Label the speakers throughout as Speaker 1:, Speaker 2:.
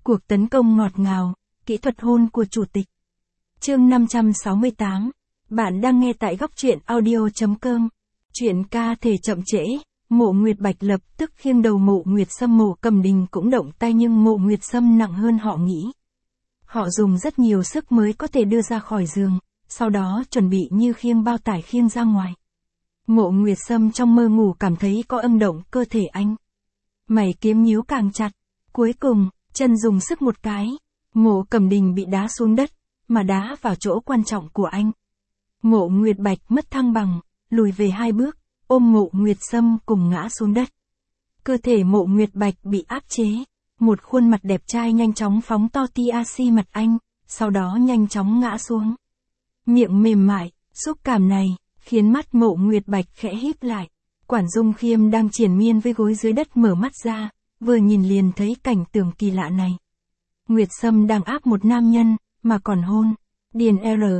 Speaker 1: Cuộc tấn công ngọt ngào, kỹ thuật hôn của chủ tịch. Chương 568. Bạn đang nghe tại góc truyện audio.com. Chuyện ca thể chậm trễ, Mộ Nguyệt Bạch lập tức khiêng đầu Mộ Nguyệt Sâm. Mộ Cầm Đình cũng động tay nhưng Mộ Nguyệt Sâm nặng hơn họ nghĩ. Họ dùng rất nhiều sức mới có thể đưa ra khỏi giường, sau đó chuẩn bị như khiêng bao tải khiêng ra ngoài. Mộ Nguyệt Sâm trong mơ ngủ cảm thấy có âm động cơ thể anh. Mày kiếm nhíu càng chặt. Cuối cùng, chân dùng sức một cái. Mộ Cầm Đình bị đá xuống đất, mà đá vào chỗ quan trọng của anh. Mộ Nguyệt Bạch mất thăng bằng, lùi về 2 bước, ôm Mộ Nguyệt Sâm cùng ngã xuống đất. Cơ thể Mộ Nguyệt Bạch bị áp chế. Một khuôn mặt đẹp trai nhanh chóng phóng to tia mặt anh, sau đó nhanh chóng ngã xuống. Miệng mềm mại, xúc cảm này, khiến mắt Mộ Nguyệt Bạch khẽ híp lại. Quản Dung Khiêm đang triền miên với gối dưới đất mở mắt ra, vừa nhìn liền thấy cảnh tượng kỳ lạ này. Nguyệt Sâm đang áp một nam nhân, mà còn hôn. Điên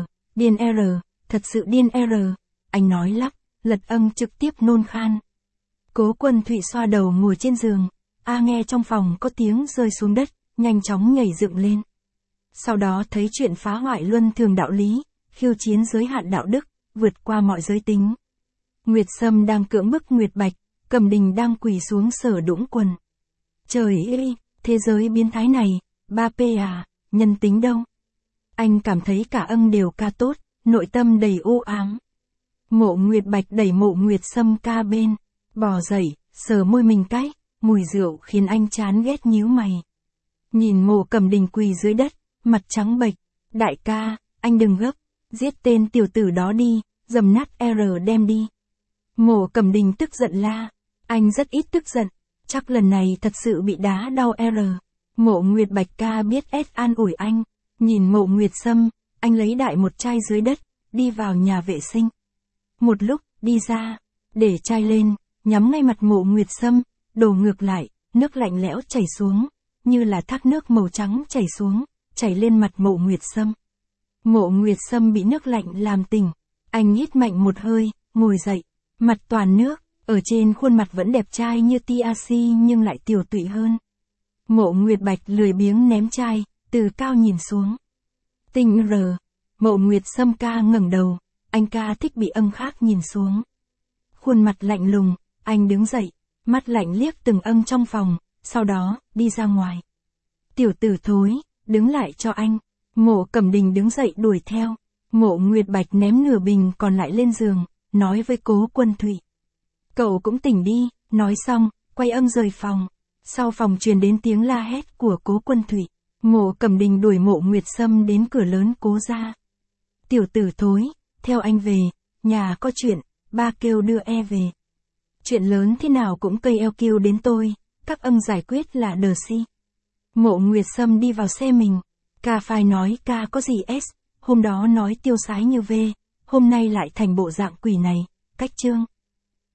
Speaker 1: R, thật sự điên R. Anh nói lắp, lật âng trực tiếp nôn khan. Cố Quân Thụy xoa đầu ngồi trên giường. Nghe trong phòng có tiếng rơi xuống đất, nhanh chóng nhảy dựng lên. Sau đó thấy chuyện phá hoại luân thường đạo lý, khiêu chiến giới hạn đạo đức, vượt qua mọi giới tính. Nguyệt Sâm đang cưỡng bức Nguyệt Bạch, Cầm Đình đang quỳ xuống sở đũng quần. Trời ơi, thế giới biến thái này, 3P à, nhân tính đâu? Anh cảm thấy cả âng đều ca tốt, nội tâm đầy u ám. Mộ Nguyệt Bạch đẩy Mộ Nguyệt Sâm ca bên, bò dậy, sờ môi mình cái, mùi rượu khiến anh chán ghét nhíu mày. Nhìn Mộ Cầm Đình quỳ dưới đất, mặt trắng bệch, đại ca, anh đừng gấp, giết tên tiểu tử đó đi, dầm nát R đem đi. Mộ Cầm Đình tức giận la, anh rất ít tức giận, chắc lần này thật sự bị đá đau R. Mộ Nguyệt Bạch ca biết an ủi anh, nhìn Mộ Nguyệt Sâm, anh lấy đại một chai dưới đất, đi vào nhà vệ sinh. Một lúc, đi ra, để chai lên, nhắm ngay mặt Mộ Nguyệt Sâm, đổ ngược lại, nước lạnh lẽo chảy xuống, như là thác nước màu trắng chảy xuống, chảy lên mặt Mộ Nguyệt Sâm. Mộ Nguyệt Sâm bị nước lạnh làm tỉnh, anh hít mạnh một hơi, ngồi dậy, mặt toàn nước, ở trên khuôn mặt vẫn đẹp trai như TRC nhưng lại tiểu tụy hơn. Mộ Nguyệt Bạch lười biếng ném chai, từ cao nhìn xuống. Tinh R. Mộ Nguyệt Sâm ca ngẩng đầu, anh ca thích bị âng khác nhìn xuống. Khuôn mặt lạnh lùng, anh đứng dậy, mắt lạnh liếc từng âng trong phòng, sau đó, đi ra ngoài. Tiểu tử thối, đứng lại cho anh. Mộ Cầm Đình đứng dậy đuổi theo. Mộ Nguyệt Bạch ném nửa bình còn lại lên giường, nói với Cố Quân Thụy. Cậu cũng tỉnh đi, nói xong, quay âng rời phòng. Sau phòng truyền đến tiếng la hét của Cố Quân Thụy. Mộ Cầm Đình đuổi Mộ Nguyệt Sâm đến cửa lớn Cố gia. Tiểu tử thối, theo anh về, nhà có chuyện, ba kêu đưa về. Chuyện lớn thế nào cũng cây eo kêu đến tôi, các âng giải quyết là đờ si. Mộ Nguyệt Sâm đi vào xe mình. Ca phai nói ca có gì S, hôm đó nói tiêu sái như V, hôm nay lại thành bộ dạng quỷ này, cách chương.